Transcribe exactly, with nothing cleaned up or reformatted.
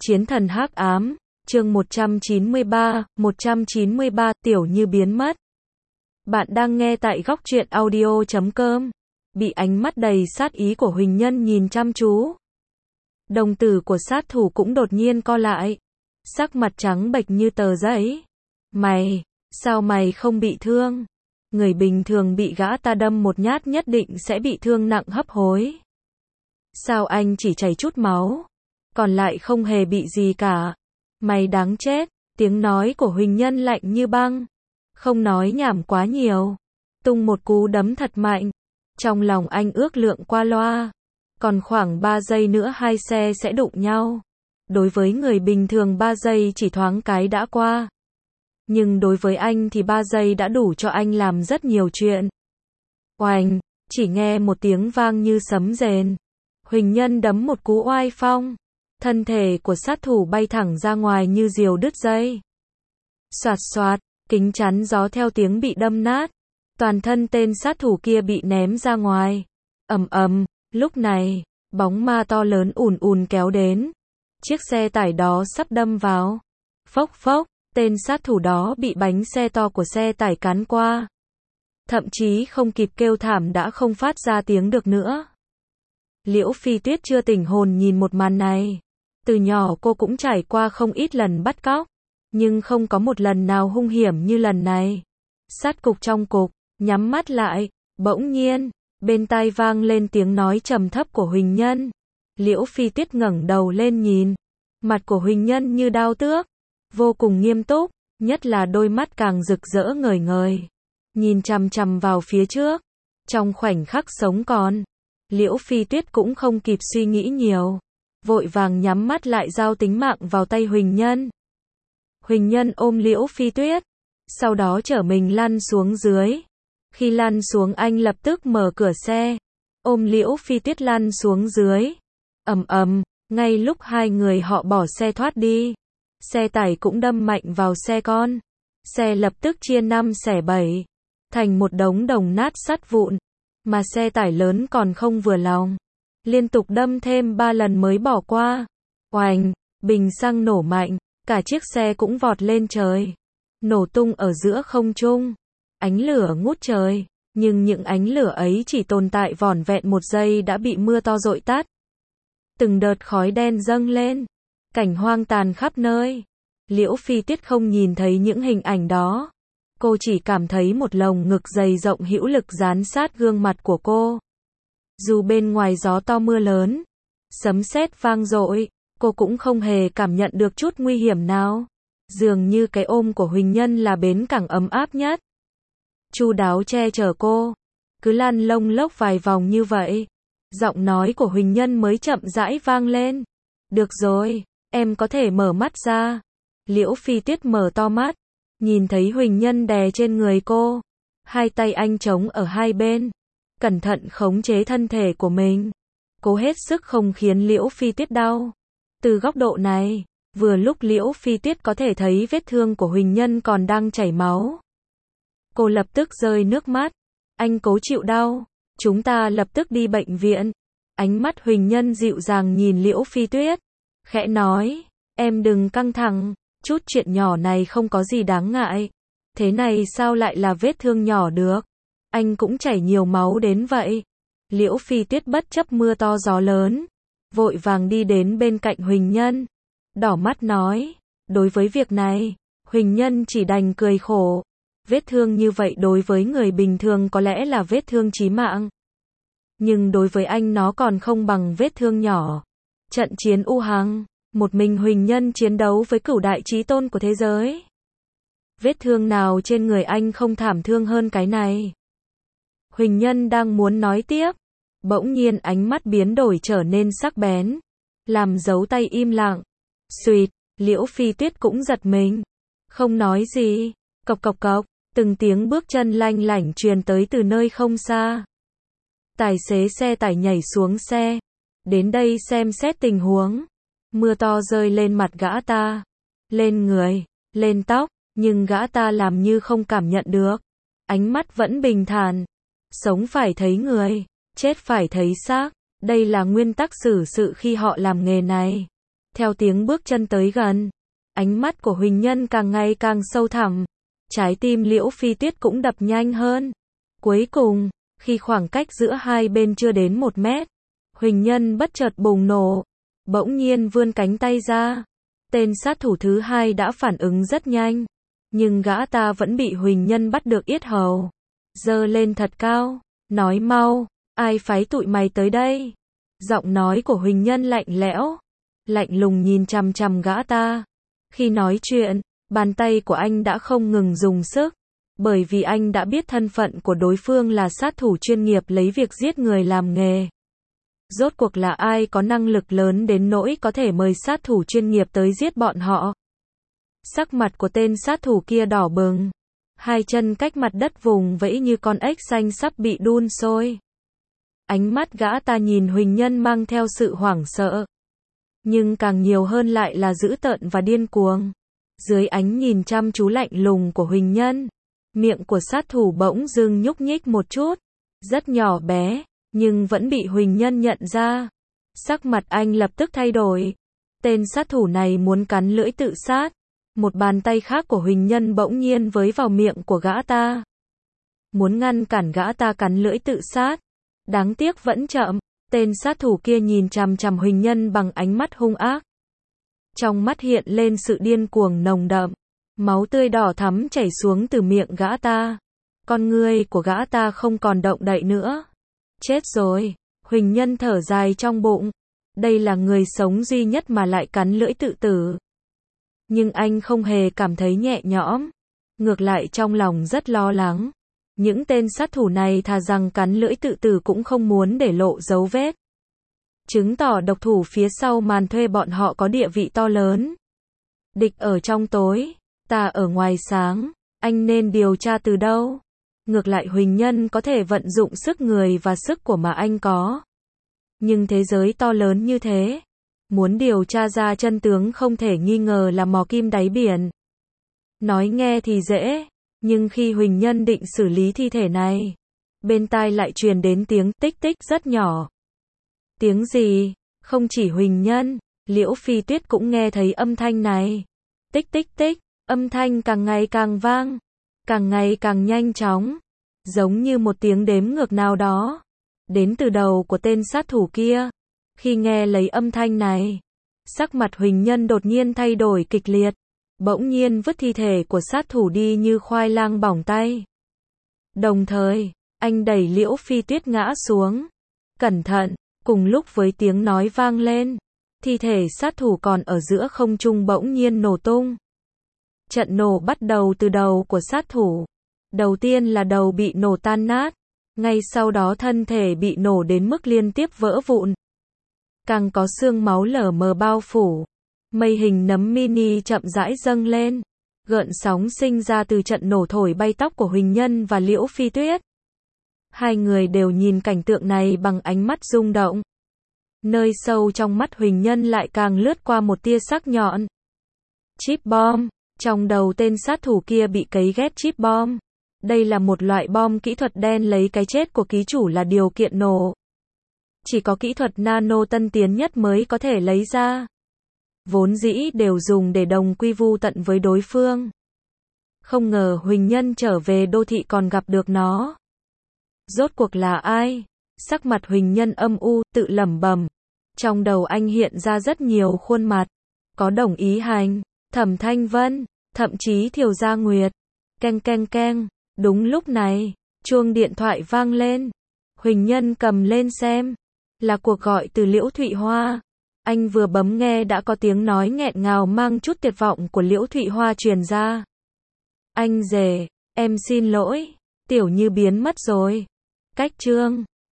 Chiến thần hắc ám, chương một trăm chín mươi ba, một trăm chín mươi ba, Tiểu Như biến mất. Bạn đang nghe tại góc truyện audio chấm com. Bị ánh mắt đầy sát ý của Huỳnh Nhân nhìn chăm chú. Đồng tử của sát thủ cũng đột nhiên co lại. Sắc mặt trắng bệch như tờ giấy. Mày, sao mày không bị thương? Người bình thường bị gã ta đâm một nhát nhất định sẽ bị thương nặng hấp hối. Sao anh chỉ chảy chút máu? Còn lại không hề bị gì cả. Mày đáng chết. Tiếng nói của Huỳnh Nhân lạnh như băng. Không nói nhảm quá nhiều. Tung một cú đấm thật mạnh. Trong lòng anh ước lượng qua loa. Còn khoảng ba giây nữa hai xe sẽ đụng nhau. Đối với người bình thường ba giây chỉ thoáng cái đã qua. Nhưng đối với anh thì ba giây đã đủ cho anh làm rất nhiều chuyện. Oành, chỉ nghe một tiếng vang như sấm rền. Huỳnh Nhân đấm một cú oai phong. Thân thể của sát thủ bay thẳng ra ngoài như diều đứt dây. Xoạt xoạt, kính chắn gió theo tiếng bị đâm nát. Toàn thân tên sát thủ kia bị ném ra ngoài. Ầm ầm, lúc này, bóng ma to lớn ùn ùn kéo đến. Chiếc xe tải đó sắp đâm vào. Phốc phốc, tên sát thủ đó bị bánh xe to của xe tải cán qua. Thậm chí không kịp kêu thảm đã không phát ra tiếng được nữa. Liễu Phi Tuyết chưa tỉnh hồn nhìn một màn này. Từ nhỏ cô cũng trải qua không ít lần bắt cóc, nhưng không có một lần nào hung hiểm như lần này. Sát cục trong cục, nhắm mắt lại, bỗng nhiên, bên tai vang lên tiếng nói trầm thấp của Huỳnh Nhân. Liễu Phi Tuyết ngẩng đầu lên nhìn, mặt của Huỳnh Nhân như đao tước, vô cùng nghiêm túc, nhất là đôi mắt càng rực rỡ ngời ngời, nhìn chằm chằm vào phía trước. Trong khoảnh khắc sống còn, Liễu Phi Tuyết cũng không kịp suy nghĩ nhiều, vội vàng nhắm mắt lại giao tính mạng vào tay Huỳnh Nhân. Huỳnh Nhân ôm Liễu Phi Tuyết, sau đó chở mình lăn xuống dưới. Khi lăn xuống anh lập tức mở cửa xe, ôm Liễu Phi Tuyết lăn xuống dưới. Ầm ầm, ngay lúc hai người họ bỏ xe thoát đi, xe tải cũng đâm mạnh vào xe con. Xe lập tức chia năm xẻ bảy, thành một đống đồng nát sắt vụn, mà xe tải lớn còn không vừa lòng, liên tục đâm thêm ba lần mới bỏ qua. Oành, bình xăng nổ mạnh, cả chiếc xe cũng vọt lên trời, nổ tung ở giữa không trung. Ánh lửa ngút trời, nhưng những ánh lửa ấy chỉ tồn tại vỏn vẹn một giây đã bị mưa to dội tắt. Từng đợt khói đen dâng lên, cảnh hoang tàn khắp nơi. Liễu Phi Tuyết không nhìn thấy những hình ảnh đó. Cô chỉ cảm thấy một lồng ngực dày rộng hữu lực dán sát gương mặt của cô. Dù bên ngoài gió to mưa lớn, sấm sét vang dội, cô cũng không hề cảm nhận được chút nguy hiểm nào. Dường như cái ôm của Huỳnh Nhân là bến cảng ấm áp nhất, chu đáo che chở cô. Cứ lăn lông lốc vài vòng như vậy, giọng nói của Huỳnh Nhân mới chậm rãi vang lên. Được rồi, em có thể mở mắt ra. Liễu Phi Tuyết mở to mắt, nhìn thấy Huỳnh Nhân đè trên người cô. Hai tay anh chống ở hai bên, cẩn thận khống chế thân thể của mình, cố hết sức không khiến Liễu Phi Tuyết đau. Từ góc độ này, vừa lúc Liễu Phi Tuyết có thể thấy vết thương của Huỳnh Nhân còn đang chảy máu. Cô lập tức rơi nước mắt. Anh cố chịu đau, chúng ta lập tức đi bệnh viện. Ánh mắt Huỳnh Nhân dịu dàng nhìn Liễu Phi Tuyết, khẽ nói, em đừng căng thẳng, chút chuyện nhỏ này không có gì đáng ngại. Thế này sao lại là vết thương nhỏ được? Anh cũng chảy nhiều máu đến vậy. Liễu Phi Tuyết bất chấp mưa to gió lớn, vội vàng đi đến bên cạnh Huỳnh Nhân, đỏ mắt nói, đối với việc này, Huỳnh Nhân chỉ đành cười khổ. Vết thương như vậy đối với người bình thường có lẽ là vết thương chí mạng, nhưng đối với anh nó còn không bằng vết thương nhỏ. Trận chiến u hằng, một mình Huỳnh Nhân chiến đấu với cửu đại chí tôn của thế giới. Vết thương nào trên người anh không thảm thương hơn cái này? Huỳnh Nhân đang muốn nói tiếp, bỗng nhiên ánh mắt biến đổi trở nên sắc bén, làm dấu tay im lặng. Xuỵt, Liễu Phi Tuyết cũng giật mình, không nói gì. Cộc cộc cộc, từng tiếng bước chân lanh lảnh truyền tới từ nơi không xa. Tài xế xe tải nhảy xuống xe, đến đây xem xét tình huống. Mưa to rơi lên mặt gã ta, lên người, lên tóc, nhưng gã ta làm như không cảm nhận được. Ánh mắt vẫn bình thản. Sống phải thấy người, chết phải thấy xác. Đây là nguyên tắc xử sự khi họ làm nghề này. Theo tiếng bước chân tới gần, ánh mắt của Huỳnh Nhân càng ngày càng sâu thẳm. Trái tim Liễu Phi Tuyết cũng đập nhanh hơn. Cuối cùng, khi khoảng cách giữa hai bên chưa đến một mét, Huỳnh Nhân bất chợt bùng nổ, bỗng nhiên vươn cánh tay ra. Tên sát thủ thứ hai đã phản ứng rất nhanh, nhưng gã ta vẫn bị Huỳnh Nhân bắt được yết hầu, giơ lên thật cao, nói mau, ai phái tụi mày tới đây? Giọng nói của Huỳnh Nhân lạnh lẽo, lạnh lùng nhìn chằm chằm gã ta. Khi nói chuyện, bàn tay của anh đã không ngừng dùng sức, bởi vì anh đã biết thân phận của đối phương là sát thủ chuyên nghiệp lấy việc giết người làm nghề. Rốt cuộc là ai có năng lực lớn đến nỗi có thể mời sát thủ chuyên nghiệp tới giết bọn họ? Sắc mặt của tên sát thủ kia đỏ bừng, hai chân cách mặt đất vùng vẫy như con ếch xanh sắp bị đun sôi. Ánh mắt gã ta nhìn Huỳnh Nhân mang theo sự hoảng sợ, nhưng càng nhiều hơn lại là dữ tợn và điên cuồng. Dưới ánh nhìn chăm chú lạnh lùng của Huỳnh Nhân, miệng của sát thủ bỗng dưng nhúc nhích một chút, rất nhỏ bé, nhưng vẫn bị Huỳnh Nhân nhận ra. Sắc mặt anh lập tức thay đổi. Tên sát thủ này muốn cắn lưỡi tự sát. Một bàn tay khác của Huỳnh Nhân bỗng nhiên với vào miệng của gã ta, muốn ngăn cản gã ta cắn lưỡi tự sát. Đáng tiếc vẫn chậm. Tên sát thủ kia nhìn chằm chằm Huỳnh Nhân bằng ánh mắt hung ác. Trong mắt hiện lên sự điên cuồng nồng đậm. Máu tươi đỏ thắm chảy xuống từ miệng gã ta. Con ngươi của gã ta không còn động đậy nữa. Chết rồi. Huỳnh Nhân thở dài trong bụng. Đây là người sống duy nhất mà lại cắn lưỡi tự tử. Nhưng anh không hề cảm thấy nhẹ nhõm. Ngược lại trong lòng rất lo lắng. Những tên sát thủ này thà rằng cắn lưỡi tự tử cũng không muốn để lộ dấu vết. Chứng tỏ độc thủ phía sau màn thuê bọn họ có địa vị to lớn. Địch ở trong tối, ta ở ngoài sáng, anh nên điều tra từ đâu? Ngược lại Huỳnh Nhân có thể vận dụng sức người và sức của mà anh có. Nhưng thế giới to lớn như thế, muốn điều tra ra chân tướng không thể nghi ngờ là mò kim đáy biển. Nói nghe thì dễ, nhưng khi Huỳnh Nhân định xử lý thi thể này, bên tai lại truyền đến tiếng tích tích rất nhỏ. Tiếng gì? Không chỉ Huỳnh Nhân, Liễu Phi Tuyết cũng nghe thấy âm thanh này. Tích tích tích, âm thanh càng ngày càng vang, càng ngày càng nhanh chóng, giống như một tiếng đếm ngược nào đó, đến từ đầu của tên sát thủ kia. Khi nghe lấy âm thanh này, sắc mặt Huỳnh Nhân đột nhiên thay đổi kịch liệt, bỗng nhiên vứt thi thể của sát thủ đi như khoai lang bỏng tay. Đồng thời, anh đẩy Liễu Phi Tuyết ngã xuống. Cẩn thận, cùng lúc với tiếng nói vang lên, thi thể sát thủ còn ở giữa không trung bỗng nhiên nổ tung. Trận nổ bắt đầu từ đầu của sát thủ. Đầu tiên là đầu bị nổ tan nát, ngay sau đó thân thể bị nổ đến mức liên tiếp vỡ vụn. Càng có xương máu lở mờ bao phủ. Mây hình nấm mini chậm rãi dâng lên. Gợn sóng sinh ra từ trận nổ thổi bay tóc của Huỳnh Nhân và Liễu Phi Tuyết. Hai người đều nhìn cảnh tượng này bằng ánh mắt rung động. Nơi sâu trong mắt Huỳnh Nhân lại càng lướt qua một tia sắc nhọn. Chip bom. Trong đầu tên sát thủ kia bị cấy ghép chip bom. Đây là một loại bom kỹ thuật đen lấy cái chết của ký chủ là điều kiện nổ. Chỉ có kỹ thuật nano tân tiến nhất mới có thể lấy ra. Vốn dĩ đều dùng để đồng quy vu tận với đối phương. Không ngờ Huỳnh Nhân trở về đô thị còn gặp được nó. Rốt cuộc là ai? Sắc mặt Huỳnh Nhân âm u, tự lẩm bẩm. Trong đầu anh hiện ra rất nhiều khuôn mặt. Có Đồng Ý Hành, Thẩm Thanh Vân, thậm chí Thiều Gia Nguyệt. Keng keng keng. Đúng lúc này, chuông điện thoại vang lên. Huỳnh Nhân cầm lên xem. Là cuộc gọi từ Liễu Thụy Hoa. Anh vừa bấm nghe đã có tiếng nói nghẹn ngào mang chút tuyệt vọng của Liễu Thụy Hoa truyền ra. Anh rể, em xin lỗi, Tiểu Như biến mất rồi. Cách chương